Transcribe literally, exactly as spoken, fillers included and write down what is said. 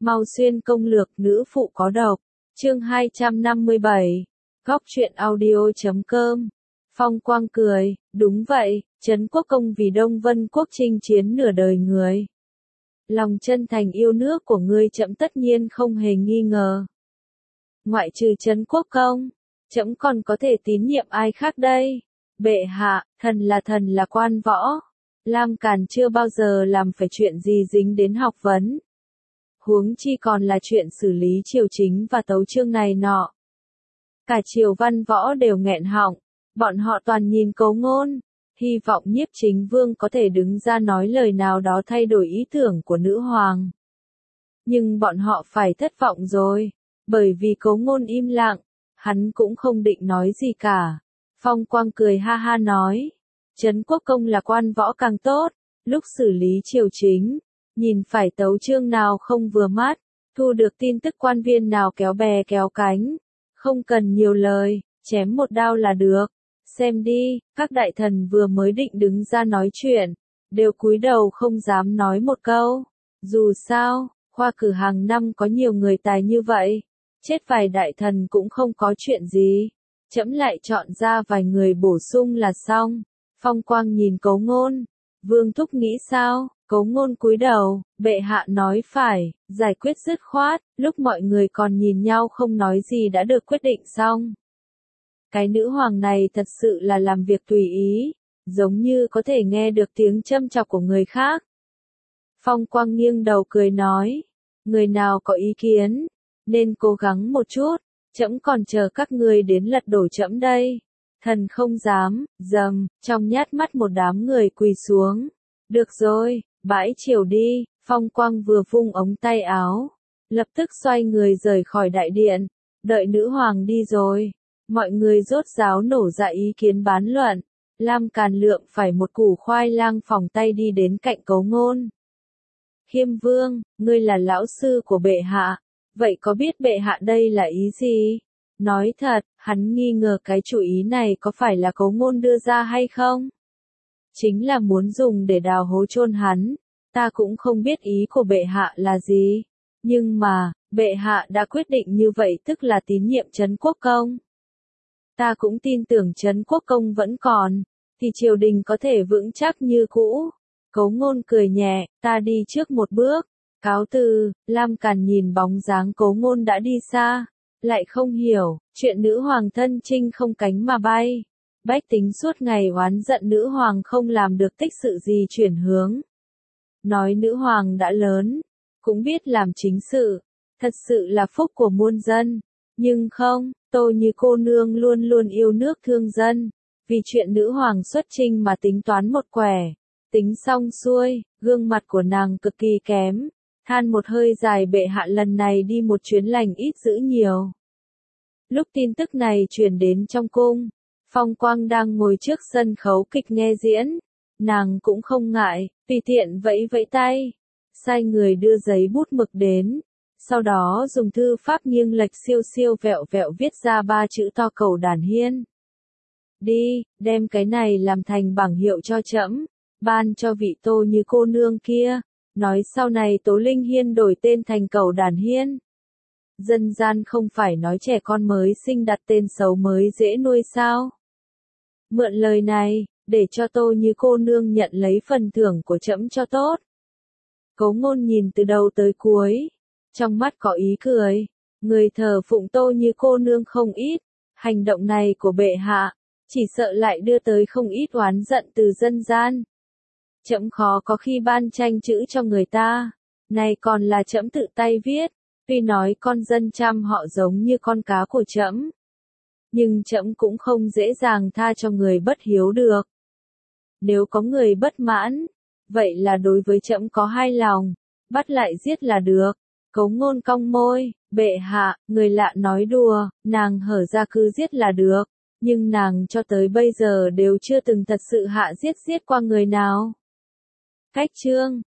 Mau xuyên công lược nữ phụ có độc. Chương hai trăm năm mươi bảy. Góc truyện audio chấm com. Phong Quang cười, đúng vậy, Trấn Quốc Công vì Đông Vân Quốc chinh chiến nửa đời người. Lòng chân thành yêu nước của ngươi trẫm tất nhiên không hề nghi ngờ. Ngoại trừ Trấn Quốc Công, trẫm còn có thể tín nhiệm ai khác đây? Bệ hạ, thần là thần là quan võ. Lam Càn chưa bao giờ làm phải chuyện gì dính đến học vấn. Huống chi còn là chuyện xử lý triều chính và tấu chương này nọ. Cả triều văn võ đều nghẹn họng, bọn họ toàn nhìn Cấu Ngôn, hy vọng Nhiếp Chính Vương có thể đứng ra nói lời nào đó thay đổi ý tưởng của nữ hoàng. Nhưng bọn họ phải thất vọng rồi, bởi vì Cấu Ngôn im lặng, hắn cũng không định nói gì cả. Phong Quang cười ha ha nói, Trấn Quốc Công là quan võ càng tốt, lúc xử lý triều chính, nhìn phải tấu chương nào không vừa mắt, thu được tin tức quan viên nào kéo bè kéo cánh, không cần nhiều lời, chém một đao là được. Xem đi, các đại thần vừa mới định đứng ra nói chuyện, đều cúi đầu không dám nói một câu. Dù sao, khoa cử hàng năm có nhiều người tài như vậy, chết vài đại thần cũng không có chuyện gì. Trẫm lại chọn ra vài người bổ sung là xong. Phong Quang nhìn Cấu Ngôn, Vương thúc nghĩ sao? Cấu Ngôn cúi đầu, bệ hạ nói phải, giải quyết dứt khoát, lúc mọi người còn nhìn nhau không nói gì đã được quyết định xong. Cái nữ hoàng này thật sự là làm việc tùy ý, giống như có thể nghe được tiếng châm chọc của người khác. Phong Quang nghiêng đầu cười nói, người nào có ý kiến, nên cố gắng một chút, trẫm còn chờ các người đến lật đổ trẫm đây. Thần không dám, dầm, trong nhát mắt một đám người quỳ xuống. Được rồi, bãi triều đi. Phong Quang vừa vung ống tay áo, lập tức xoay người rời khỏi đại điện, đợi nữ hoàng đi rồi. Mọi người rốt ráo nổ ra ý kiến bán luận. Lam Càn Lượng phải một củ khoai lang phỏng tay đi đến cạnh Cấu Ngôn. Khiêm Vương, ngươi là lão sư của bệ hạ, vậy có biết bệ hạ đây là ý gì? Nói thật, hắn nghi ngờ cái chủ ý này có phải là Cấu Ngôn đưa ra hay không? Chính là muốn dùng để đào hố chôn hắn, ta cũng không biết ý của bệ hạ là gì. Nhưng mà, bệ hạ đã quyết định như vậy tức là tín nhiệm Trấn Quốc Công. Ta cũng tin tưởng Trấn Quốc Công vẫn còn, thì triều đình có thể vững chắc như cũ. Cấu Ngôn cười nhẹ, ta đi trước một bước, cáo từ. Lam Càn nhìn bóng dáng Cấu Ngôn đã đi xa, lại không hiểu, chuyện nữ hoàng thân chinh không cánh mà bay. Bách tính suốt ngày oán giận nữ hoàng không làm được tích sự gì chuyển hướng. Nói nữ hoàng đã lớn, cũng biết làm chính sự, thật sự là phúc của muôn dân. Nhưng không, Tô Như cô nương luôn luôn yêu nước thương dân, vì chuyện nữ hoàng xuất chinh mà tính toán một quẻ. Tính xong xuôi, gương mặt của nàng cực kỳ kém, than một hơi dài bệ hạ lần này đi một chuyến lành ít dữ nhiều. Lúc tin tức này truyền đến trong cung, Phong Quang đang ngồi trước sân khấu kịch nghe diễn, nàng cũng không ngại, tùy tiện vẫy vẫy tay, sai người đưa giấy bút mực đến, sau đó dùng thư pháp nghiêng lệch siêu siêu vẹo vẹo viết ra ba chữ to Cầu Đàn Hiên. Đi, đem cái này làm thành bảng hiệu cho trẫm, ban cho vị Tô Như cô nương kia, nói sau này Tố Linh Hiên đổi tên thành Cầu Đàn Hiên. Dân gian không phải nói trẻ con mới sinh đặt tên xấu mới dễ nuôi sao? Mượn lời này, để cho Tô Như cô nương nhận lấy phần thưởng của trẫm cho tốt. Cấu Ngôn nhìn từ đầu tới cuối, trong mắt có ý cười, người thờ phụng Tô Như cô nương không ít, hành động này của bệ hạ, chỉ sợ lại đưa tới không ít oán giận từ dân gian. Trẫm khó có khi ban tranh chữ cho người ta, này còn là trẫm tự tay viết, tuy nói con dân trăm họ giống như con cá của trẫm, nhưng trẫm cũng không dễ dàng tha cho người bất hiếu được. Nếu có người bất mãn, vậy là đối với trẫm có hai lòng, bắt lại giết là được. Cấu Ngôn cong môi, bệ hạ, người lạ nói đùa, nàng hở ra cứ giết là được, nhưng nàng cho tới bây giờ đều chưa từng thật sự hạ giết giết qua người nào. Cách chương